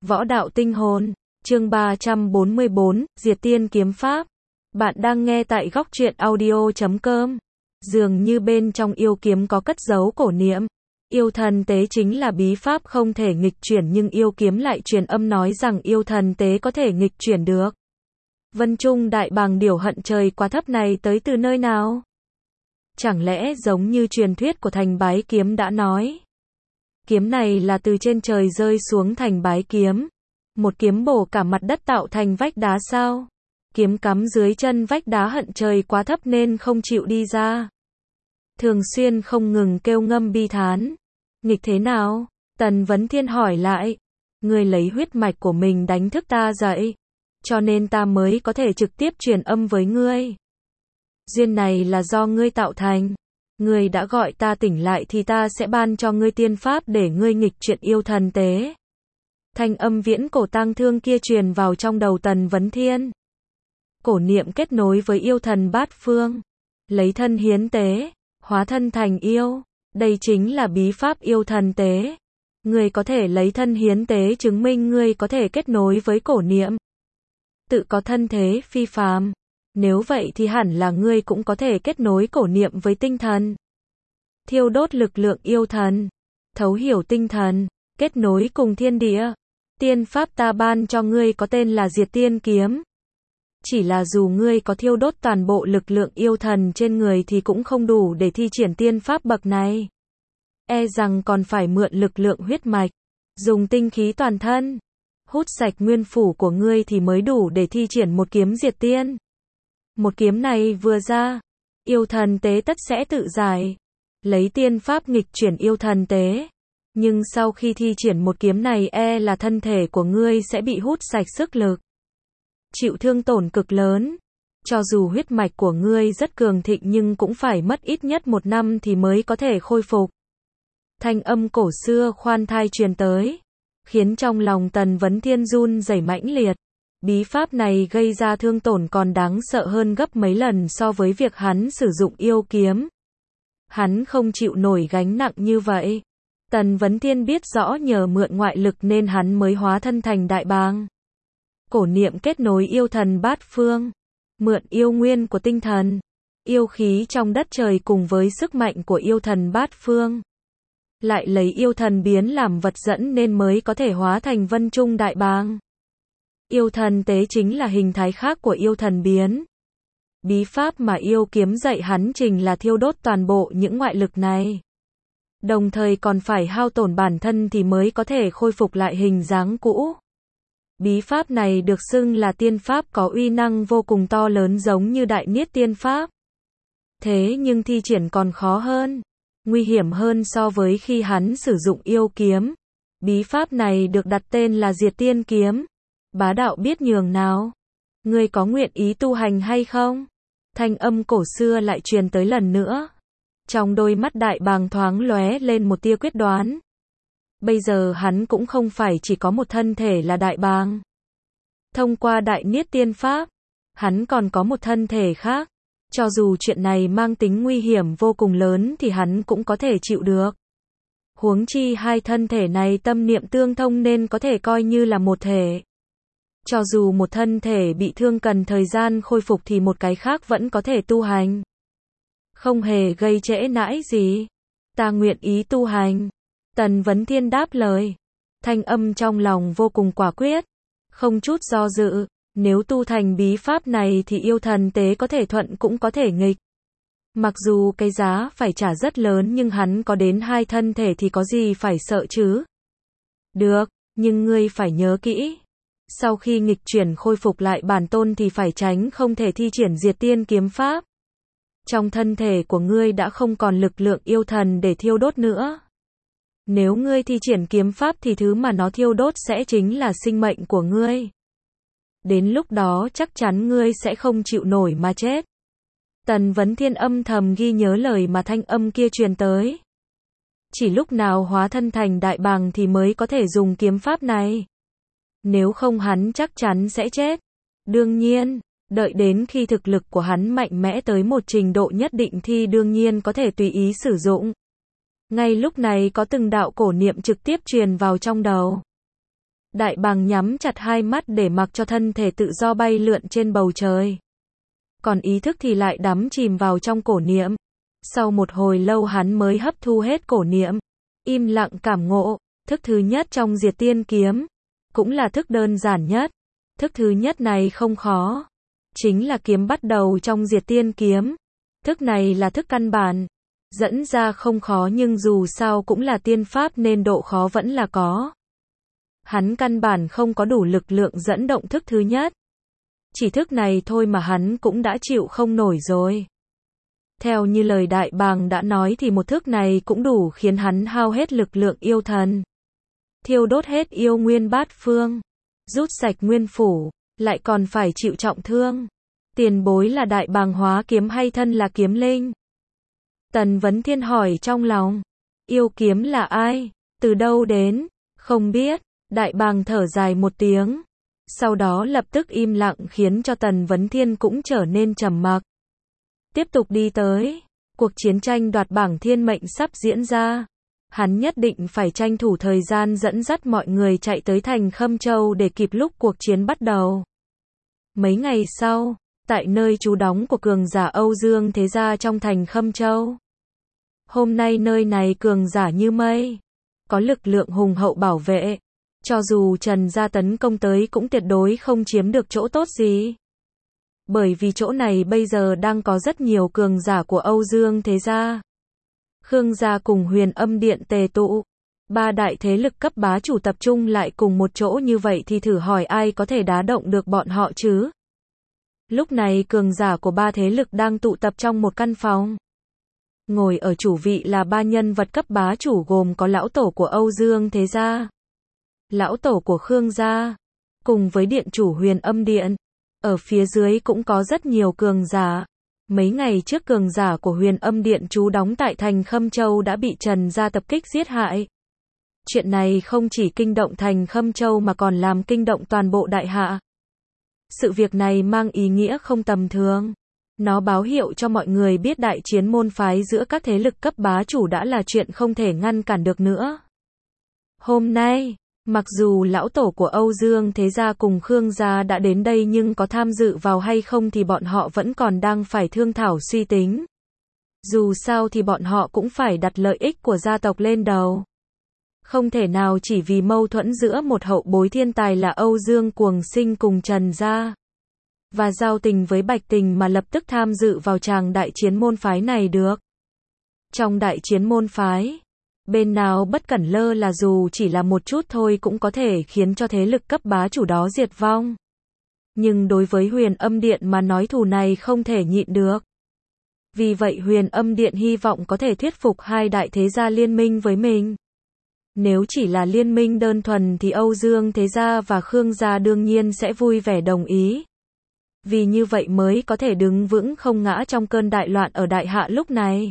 Võ đạo tinh hồn, chương 344, Diệt Tiên Kiếm Pháp. Bạn đang nghe tại góc truyện audio.com. Dường như bên trong yêu kiếm có cất giấu cổ niệm. Yêu thần tế chính là bí pháp không thể nghịch chuyển, nhưng yêu kiếm lại truyền âm nói rằng yêu thần tế có thể nghịch chuyển được. Vân Trung Đại Bàng Điểu hận trời quá thấp này tới từ nơi nào? Chẳng lẽ giống như truyền thuyết của Thành Bái Kiếm đã nói? Kiếm này là từ trên trời rơi xuống Thành Bái Kiếm. Một kiếm bổ cả mặt đất tạo thành vách đá sao? Kiếm cắm dưới chân vách đá hận trời quá thấp nên không chịu đi ra. Thường xuyên không ngừng kêu ngâm bi thán. Nghịch thế nào? Tần Vấn Thiên hỏi lại. Ngươi lấy huyết mạch của mình đánh thức ta dậy, cho nên ta mới có thể trực tiếp truyền âm với ngươi. Duyên này là do ngươi tạo thành. Ngươi đã gọi ta tỉnh lại thì ta sẽ ban cho ngươi tiên pháp để ngươi nghịch chuyển yêu thần tế. Thanh âm viễn cổ tang thương kia truyền vào trong đầu Tần Vấn Thiên. Cổ niệm kết nối với yêu thần bát phương. Lấy thân hiến tế, hóa thân thành yêu. Đây chính là bí pháp yêu thần tế. Ngươi có thể lấy thân hiến tế chứng minh ngươi có thể kết nối với cổ niệm. Tự có thân thế phi phàm. Nếu vậy thì hẳn là ngươi cũng có thể kết nối cổ niệm với tinh thần. Thiêu đốt lực lượng yêu thần. Thấu hiểu tinh thần. Kết nối cùng thiên địa. Tiên pháp ta ban cho ngươi có tên là Diệt Tiên Kiếm. Chỉ là dù ngươi có thiêu đốt toàn bộ lực lượng yêu thần trên người thì cũng không đủ để thi triển tiên pháp bậc này. E rằng còn phải mượn lực lượng huyết mạch. Dùng tinh khí toàn thân. Hút sạch nguyên phủ của ngươi thì mới đủ để thi triển một kiếm diệt tiên. Một kiếm này vừa ra, yêu thần tế tất sẽ tự giải. Lấy tiên pháp nghịch chuyển yêu thần tế. Nhưng sau khi thi triển một kiếm này e là thân thể của ngươi sẽ bị hút sạch sức lực. Chịu thương tổn cực lớn. Cho dù huyết mạch của ngươi rất cường thịnh nhưng cũng phải mất ít nhất 1 năm thì mới có thể khôi phục. Thanh âm cổ xưa khoan thai truyền tới, khiến trong lòng Tần Vấn Thiên run rẩy mãnh liệt. Bí pháp này gây ra thương tổn còn đáng sợ hơn gấp mấy lần so với việc hắn sử dụng yêu kiếm. Hắn không chịu nổi gánh nặng như vậy. Tần Vấn Thiên biết rõ nhờ mượn ngoại lực nên hắn mới hóa thân thành Đại Bàng. Cổ niệm kết nối yêu thần bát phương. Mượn yêu nguyên của tinh thần, yêu khí trong đất trời cùng với sức mạnh của yêu thần bát phương. Lại lấy yêu thần biến làm vật dẫn nên mới có thể hóa thành Vân Trung Đại Bàng. Yêu thần tế chính là hình thái khác của yêu thần biến. Bí pháp mà yêu kiếm dạy hắn trình là thiêu đốt toàn bộ những ngoại lực này. Đồng thời còn phải hao tổn bản thân thì mới có thể khôi phục lại hình dáng cũ. Bí pháp này được xưng là tiên pháp có uy năng vô cùng to lớn giống như Đại Niết Tiên Pháp. Thế nhưng thi triển còn khó hơn, nguy hiểm hơn so với khi hắn sử dụng yêu kiếm. Bí pháp này được đặt tên là Diệt Tiên Kiếm. Bá đạo biết nhường nào? Ngươi có nguyện ý tu hành hay không? Thanh âm cổ xưa lại truyền tới lần nữa. Trong đôi mắt Đại Bàng thoáng lóe lên một tia quyết đoán. Bây giờ hắn cũng không phải chỉ có một thân thể là Đại Bàng. Thông qua Đại Niết Tiên Pháp, hắn còn có một thân thể khác. Cho dù chuyện này mang tính nguy hiểm vô cùng lớn thì hắn cũng có thể chịu được. Huống chi hai thân thể này tâm niệm tương thông nên có thể coi như là một thể. Cho dù một thân thể bị thương cần thời gian khôi phục thì một cái khác vẫn có thể tu hành. Không hề gây trễ nãi gì. Ta nguyện ý tu hành. Tần Vấn Thiên đáp lời. Thanh âm trong lòng vô cùng quả quyết. Không chút do dự. Nếu tu thành bí pháp này thì yêu thần tế có thể thuận cũng có thể nghịch. Mặc dù cái giá phải trả rất lớn nhưng hắn có đến 2 thân thể thì có gì phải sợ chứ. Được, nhưng ngươi phải nhớ kỹ. Sau khi nghịch chuyển khôi phục lại bản tôn thì phải tránh không thể thi triển Diệt Tiên Kiếm Pháp. Trong thân thể của ngươi đã không còn lực lượng yêu thần để thiêu đốt nữa. Nếu ngươi thi triển kiếm pháp thì thứ mà nó thiêu đốt sẽ chính là sinh mệnh của ngươi. Đến lúc đó chắc chắn ngươi sẽ không chịu nổi mà chết. Tần Vấn Thiên âm thầm ghi nhớ lời mà thanh âm kia truyền tới. Chỉ lúc nào hóa thân thành Đại Bàng thì mới có thể dùng kiếm pháp này. Nếu không hắn chắc chắn sẽ chết. Đương nhiên, đợi đến khi thực lực của hắn mạnh mẽ tới một trình độ nhất định thì đương nhiên có thể tùy ý sử dụng. Ngay lúc này có từng đạo cổ niệm trực tiếp truyền vào trong đầu. Đại bàng nhắm chặt hai mắt để mặc cho thân thể tự do bay lượn trên bầu trời. Còn ý thức thì lại đắm chìm vào trong cổ niệm. Sau một hồi lâu hắn mới hấp thu hết cổ niệm. Im lặng cảm ngộ, thức thứ nhất trong Diệt Tiên Kiếm. Cũng là thức đơn giản nhất. Thức thứ nhất này không khó. Chính là kiếm bắt đầu trong Diệt Tiên Kiếm. Thức này là thức căn bản. Dẫn ra không khó nhưng dù sao cũng là tiên pháp nên độ khó vẫn là có. Hắn căn bản không có đủ lực lượng dẫn động thức thứ nhất. Chỉ thức này thôi mà hắn cũng đã chịu không nổi rồi. Theo như lời đại bàng đã nói thì một thức này cũng đủ khiến hắn hao hết lực lượng yêu thần. Thiêu đốt hết yêu nguyên bát phương. Rút sạch nguyên phủ, lại còn phải chịu trọng thương. Tiền bối là đại bàng hóa kiếm hay thân là kiếm linh? Tần Vấn Thiên hỏi trong lòng. Yêu kiếm là ai? Từ đâu đến? Không biết. Đại bàng thở dài một tiếng. Sau đó lập tức im lặng khiến cho Tần Vấn Thiên cũng trở nên trầm mặc. Tiếp tục đi tới. Cuộc chiến tranh đoạt bảng thiên mệnh sắp diễn ra. Hắn nhất định phải tranh thủ thời gian dẫn dắt mọi người chạy tới thành Khâm Châu để kịp lúc cuộc chiến bắt đầu. Mấy ngày sau, tại nơi trú đóng của cường giả Âu Dương Thế Gia trong thành Khâm Châu. Hôm nay nơi này cường giả như mây. Có lực lượng hùng hậu bảo vệ. Cho dù Trần Gia tấn công tới cũng tuyệt đối không chiếm được chỗ tốt gì. Bởi vì chỗ này bây giờ đang có rất nhiều cường giả của Âu Dương Thế Gia. Khương Gia cùng Huyền Âm Điện tề tụ. Ba đại thế lực cấp bá chủ tập trung lại cùng một chỗ như vậy thì thử hỏi ai có thể đá động được bọn họ chứ? Lúc này cường giả của ba thế lực đang tụ tập trong một căn phòng. Ngồi ở chủ vị là ba nhân vật cấp bá chủ gồm có lão tổ của Âu Dương Thế Gia, lão tổ của Khương Gia, cùng với điện chủ Huyền Âm Điện. Ở phía dưới cũng có rất nhiều cường giả. Mấy ngày trước cường giả của Huyền Âm Điện trú đóng tại thành Khâm Châu đã bị Trần Gia tập kích giết hại. Chuyện này không chỉ kinh động thành Khâm Châu mà còn làm kinh động toàn bộ đại hạ. Sự việc này mang ý nghĩa không tầm thường. Nó báo hiệu cho mọi người biết đại chiến môn phái giữa các thế lực cấp bá chủ đã là chuyện không thể ngăn cản được nữa. Hôm nay, mặc dù lão tổ của Âu Dương Thế Gia cùng Khương Gia đã đến đây nhưng có tham dự vào hay không thì bọn họ vẫn còn đang phải thương thảo suy tính. Dù sao thì bọn họ cũng phải đặt lợi ích của gia tộc lên đầu. Không thể nào chỉ vì mâu thuẫn giữa một hậu bối thiên tài là Âu Dương Cuồng Sinh cùng Trần Gia và giao tình với Bạch Tình mà lập tức tham dự vào tràng đại chiến môn phái này được. Trong đại chiến môn phái, bên nào bất cẩn lơ là dù chỉ là một chút thôi cũng có thể khiến cho thế lực cấp bá chủ đó diệt vong. Nhưng đối với Huyền Âm Điện mà nói thù này không thể nhịn được. Vì vậy Huyền Âm Điện hy vọng có thể thuyết phục hai đại thế gia liên minh với mình. Nếu chỉ là liên minh đơn thuần thì Âu Dương Thế Gia và Khương Gia đương nhiên sẽ vui vẻ đồng ý. Vì như vậy mới có thể đứng vững không ngã trong cơn đại loạn ở đại hạ lúc này.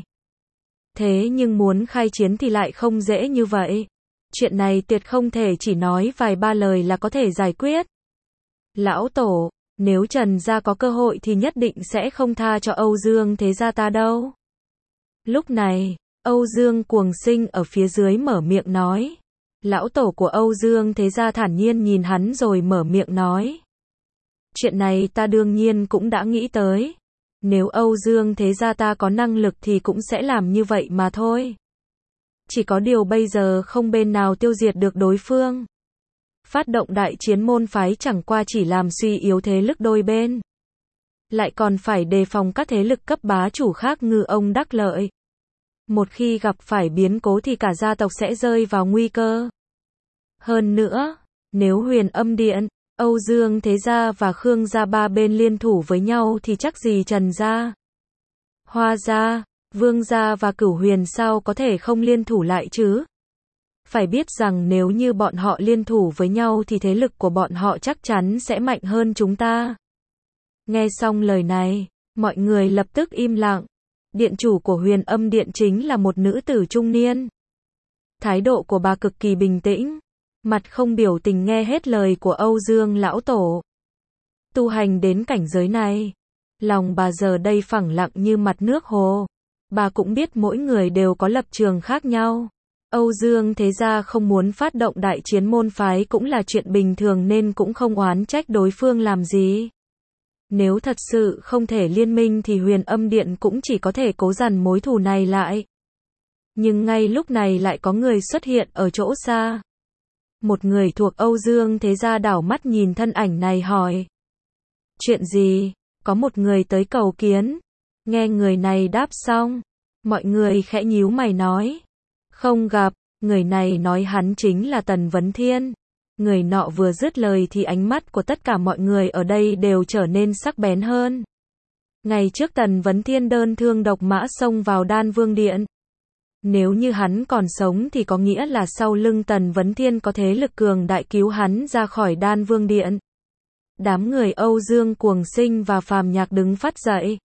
Thế nhưng muốn khai chiến thì lại không dễ như vậy. Chuyện này tuyệt không thể chỉ nói vài ba lời là có thể giải quyết. Lão tổ, nếu Trần Gia có cơ hội thì nhất định sẽ không tha cho Âu Dương Thế Gia ta đâu. Lúc này, Âu Dương Cuồng Sinh ở phía dưới mở miệng nói. Lão tổ của Âu Dương Thế Gia thản nhiên nhìn hắn rồi mở miệng nói. Chuyện này ta đương nhiên cũng đã nghĩ tới. Nếu Âu Dương Thế Gia ta có năng lực thì cũng sẽ làm như vậy mà thôi. Chỉ có điều bây giờ không bên nào tiêu diệt được đối phương. Phát động đại chiến môn phái chẳng qua chỉ làm suy yếu thế lực đôi bên. Lại còn phải đề phòng các thế lực cấp bá chủ khác ngư ông đắc lợi. Một khi gặp phải biến cố thì cả gia tộc sẽ rơi vào nguy cơ. Hơn nữa, nếu Huyền Âm Điện, Âu Dương Thế Gia và Khương Gia ba bên liên thủ với nhau thì chắc gì Trần Gia, Hoa Gia, Vương Gia và Cửu Huyền sao có thể không liên thủ lại chứ? Phải biết rằng nếu như bọn họ liên thủ với nhau thì thế lực của bọn họ chắc chắn sẽ mạnh hơn chúng ta. Nghe xong lời này, mọi người lập tức im lặng. Điện chủ của Huyền Âm Điện chính là một nữ tử trung niên. Thái độ của bà cực kỳ bình tĩnh, mặt không biểu tình nghe hết lời của Âu Dương lão tổ. Tu hành đến cảnh giới này, lòng bà giờ đây phẳng lặng như mặt nước hồ. Bà cũng biết mỗi người đều có lập trường khác nhau, Âu Dương Thế Gia không muốn phát động đại chiến môn phái cũng là chuyện bình thường nên cũng không oán trách đối phương làm gì. Nếu thật sự không thể liên minh thì Huyền Âm Điện cũng chỉ có thể cố dằn mối thù này lại. Nhưng ngay lúc này lại có người xuất hiện ở chỗ xa. Một người thuộc Âu Dương Thế Gia đảo mắt nhìn thân ảnh này hỏi. Chuyện gì? Có một người tới cầu kiến. Nghe người này đáp xong, mọi người khẽ nhíu mày nói. Không gặp, người này nói hắn chính là Tần Vấn Thiên. Người nọ vừa dứt lời thì ánh mắt của tất cả mọi người ở đây đều trở nên sắc bén hơn. Ngày trước Tần Vấn Thiên đơn thương độc mã xông vào Đan Vương Điện. Nếu như hắn còn sống thì có nghĩa là sau lưng Tần Vấn Thiên có thế lực cường đại cứu hắn ra khỏi Đan Vương Điện. Đám người Âu Dương Cuồng Sinh và Phàm Nhạc đứng phát dậy.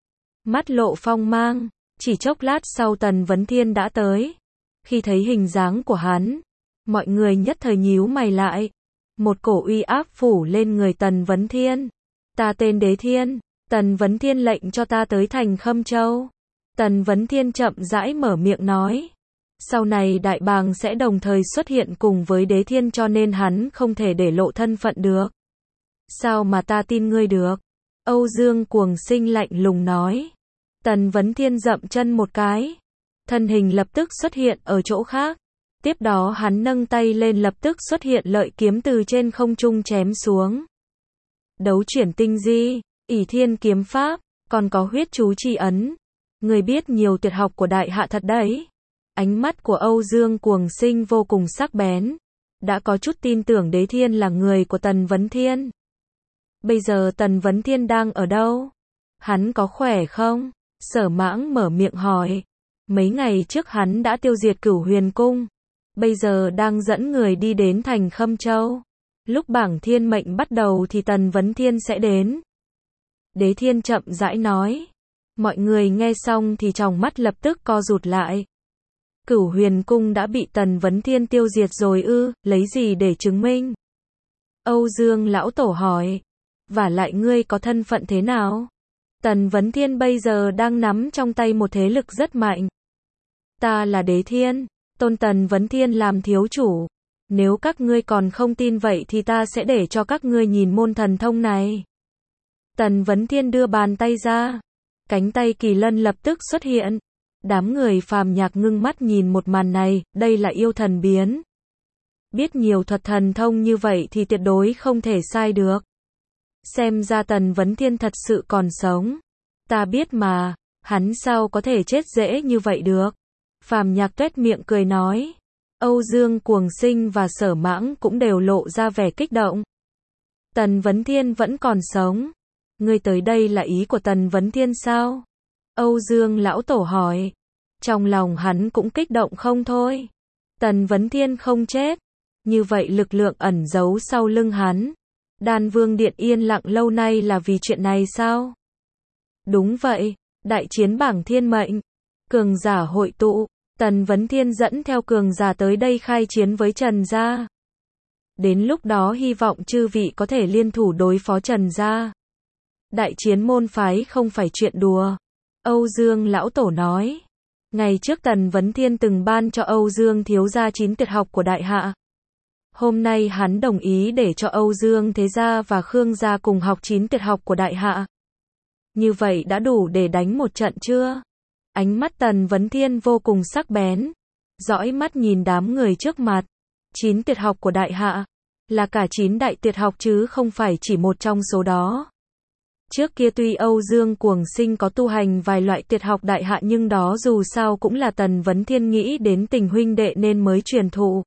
Mắt lộ phong mang, chỉ chốc lát sau Tần Vấn Thiên đã tới. Khi thấy hình dáng của hắn, mọi người nhất thời nhíu mày lại. Một cổ uy áp phủ lên người Tần Vấn Thiên. Ta tên Đế Thiên, Tần Vấn Thiên lệnh cho ta tới thành Khâm Châu. Tần Vấn Thiên chậm rãi mở miệng nói. Sau này Đại Bàng sẽ đồng thời xuất hiện cùng với Đế Thiên cho nên hắn không thể để lộ thân phận được. Sao mà ta tin ngươi được? Âu Dương Cuồng Sinh lạnh lùng nói. Tần Vấn Thiên dậm chân một cái. Thân hình lập tức xuất hiện ở chỗ khác. Tiếp đó hắn nâng tay lên lập tức xuất hiện lợi kiếm từ trên không trung chém xuống. Đấu chuyển tinh di, ỷ thiên kiếm pháp, còn có huyết chú chi ấn. Người biết nhiều tuyệt học của Đại Hạ thật đấy. Ánh mắt của Âu Dương Cuồng Sinh vô cùng sắc bén. Đã có chút tin tưởng Đế Thiên là người của Tần Vấn Thiên. Bây giờ Tần Vấn Thiên đang ở đâu? Hắn có khỏe không? Sở Mãng mở miệng hỏi. Mấy ngày trước hắn đã tiêu diệt Cửu Huyền Cung. Bây giờ đang dẫn người đi đến thành Khâm Châu. Lúc bảng thiên mệnh bắt đầu thì Tần Vấn Thiên sẽ đến. Đế Thiên chậm rãi nói. Mọi người nghe xong thì tròng mắt lập tức co rụt lại. Cửu Huyền Cung đã bị Tần Vấn Thiên tiêu diệt rồi ư, lấy gì để chứng minh? Âu Dương lão tổ hỏi. Vả lại ngươi có thân phận thế nào? Tần Vấn Thiên bây giờ đang nắm trong tay một thế lực rất mạnh. Ta là Đế Thiên, tôn Tần Vấn Thiên làm thiếu chủ. Nếu các ngươi còn không tin vậy thì ta sẽ để cho các ngươi nhìn môn thần thông này. Tần Vấn Thiên đưa bàn tay ra. Cánh tay kỳ lân lập tức xuất hiện. Đám người Phàm Nhạc ngưng mắt nhìn một màn này, đây là yêu thần biến. Biết nhiều thuật thần thông như vậy thì tuyệt đối không thể sai được. Xem ra Tần Vấn Thiên thật sự còn sống. Ta biết mà, hắn sao có thể chết dễ như vậy được. Phàm Nhạc tuét miệng cười nói. Âu Dương Cuồng Sinh và Sở Mãng cũng đều lộ ra vẻ kích động. Tần Vấn Thiên vẫn còn sống. Ngươi tới đây là ý của Tần Vấn Thiên sao? Âu Dương lão tổ hỏi. Trong lòng hắn cũng kích động không thôi. Tần Vấn Thiên không chết. Như vậy lực lượng ẩn giấu sau lưng hắn. Đan Vương Điện yên lặng lâu nay là vì chuyện này sao? Đúng vậy, đại chiến bảng thiên mệnh. Cường giả hội tụ. Tần Vấn Thiên dẫn theo cường giả tới đây khai chiến với Trần Gia. Đến lúc đó hy vọng chư vị có thể liên thủ đối phó Trần Gia. Đại chiến môn phái không phải chuyện đùa. Âu Dương lão tổ nói. Ngày trước Tần Vấn Thiên từng ban cho Âu Dương thiếu gia 9 tuyệt học của Đại Hạ. Hôm nay hắn đồng ý để cho Âu Dương Thế Gia và Khương Gia cùng học 9 tuyệt học của Đại Hạ. Như vậy đã đủ để đánh một trận chưa? Ánh mắt Tần Vấn Thiên vô cùng sắc bén. Dõi mắt nhìn đám người trước mặt. 9 tuyệt học của Đại Hạ. Là cả 9 đại tuyệt học chứ không phải chỉ một trong số đó. Trước kia tuy Âu Dương Cuồng Sinh có tu hành vài loại tuyệt học Đại Hạ nhưng đó dù sao cũng là Tần Vấn Thiên nghĩ đến tình huynh đệ nên mới truyền thụ.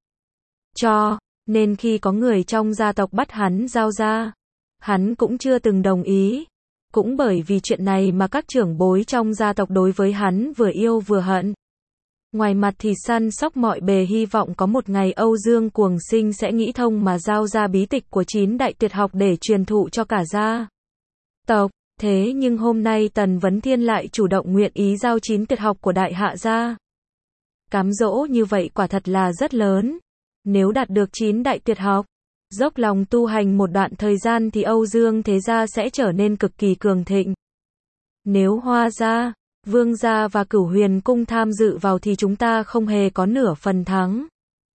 Nên khi có người trong gia tộc bắt hắn giao ra, hắn cũng chưa từng đồng ý. Cũng bởi vì chuyện này mà các trưởng bối trong gia tộc đối với hắn vừa yêu vừa hận. Ngoài mặt thì săn sóc mọi bề hy vọng có một ngày Âu Dương Cuồng Sinh sẽ nghĩ thông mà giao ra bí tịch của 9 đại tuyệt học để truyền thụ cho cả gia tộc. Thế nhưng hôm nay Tần Vấn Thiên lại chủ động nguyện ý giao 9 tuyệt học của Đại Hạ ra. Cám dỗ như vậy quả thật là rất lớn. Nếu đạt được 9 đại tuyệt học, dốc lòng tu hành một đoạn thời gian thì Âu Dương Thế Gia sẽ trở nên cực kỳ cường thịnh. Nếu Hoa Gia, Vương gia và Cửu Huyền cung tham dự vào thì chúng ta không hề có nửa phần thắng.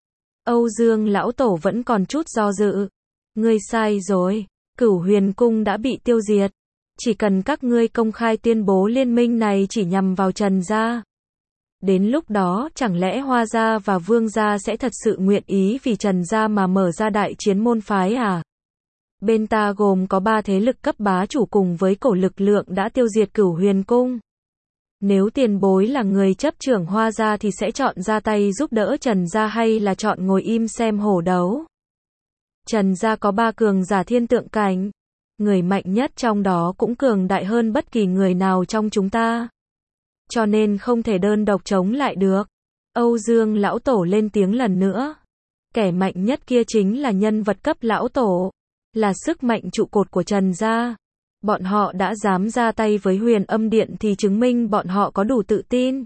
Âu Dương lão tổ vẫn còn chút do dự. Ngươi sai rồi, Cửu Huyền cung đã bị tiêu diệt. Chỉ cần các ngươi công khai tuyên bố liên minh này chỉ nhằm vào Trần gia. Đến lúc đó chẳng lẽ Hoa gia và Vương gia sẽ thật sự nguyện ý vì Trần gia mà mở ra đại chiến môn phái à? Bên ta gồm có 3 thế lực cấp bá chủ cùng với cổ lực lượng đã tiêu diệt Cửu Huyền cung. Nếu tiền bối là người chấp trưởng Hoa gia thì sẽ chọn ra tay giúp đỡ Trần gia hay là chọn ngồi im xem hổ đấu? Trần gia có 3 cường giả thiên tượng cảnh. Người mạnh nhất trong đó cũng cường đại hơn bất kỳ người nào trong chúng ta. Cho nên không thể đơn độc chống lại được. Âu Dương lão tổ lên tiếng lần nữa. Kẻ mạnh nhất kia chính là nhân vật cấp lão tổ. Là sức mạnh trụ cột của Trần gia. Bọn họ đã dám ra tay với Huyền Âm Điện thì chứng minh bọn họ có đủ tự tin.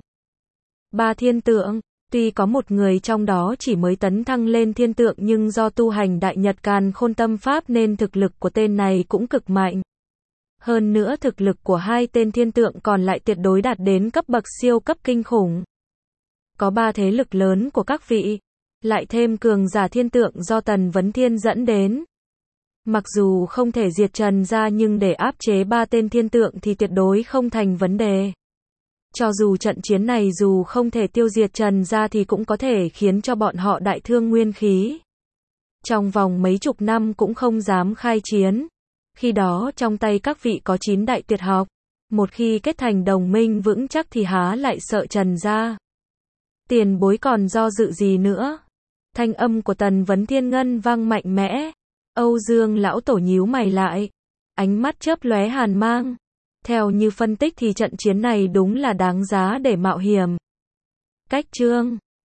3 thiên tượng. Tuy có một người trong đó chỉ mới tấn thăng lên thiên tượng nhưng do tu hành Đại Nhật Càn Khôn Tâm Pháp nên thực lực của tên này cũng cực mạnh. Hơn nữa thực lực của 2 tên thiên tượng còn lại tuyệt đối đạt đến cấp bậc siêu cấp kinh khủng. Có 3 thế lực lớn của các vị, lại thêm cường giả thiên tượng do Tần Vấn Thiên dẫn đến. Mặc dù không thể diệt Trần gia nhưng để áp chế 3 tên thiên tượng thì tuyệt đối không thành vấn đề. Cho dù trận chiến này dù không thể tiêu diệt Trần gia thì cũng có thể khiến cho bọn họ đại thương nguyên khí. Trong vòng mấy chục năm cũng không dám khai chiến. Khi đó trong tay các vị có 9 đại tuyệt học. Một khi kết thành đồng minh vững chắc thì há lại sợ Trần gia. Tiền bối còn do dự gì nữa? Thanh âm của Tần Vấn Thiên ngân vang mạnh mẽ. Âu Dương lão tổ nhíu mày lại. Ánh mắt chớp lóe hàn mang. Theo như phân tích thì trận chiến này đúng là đáng giá để mạo hiểm. Cách chương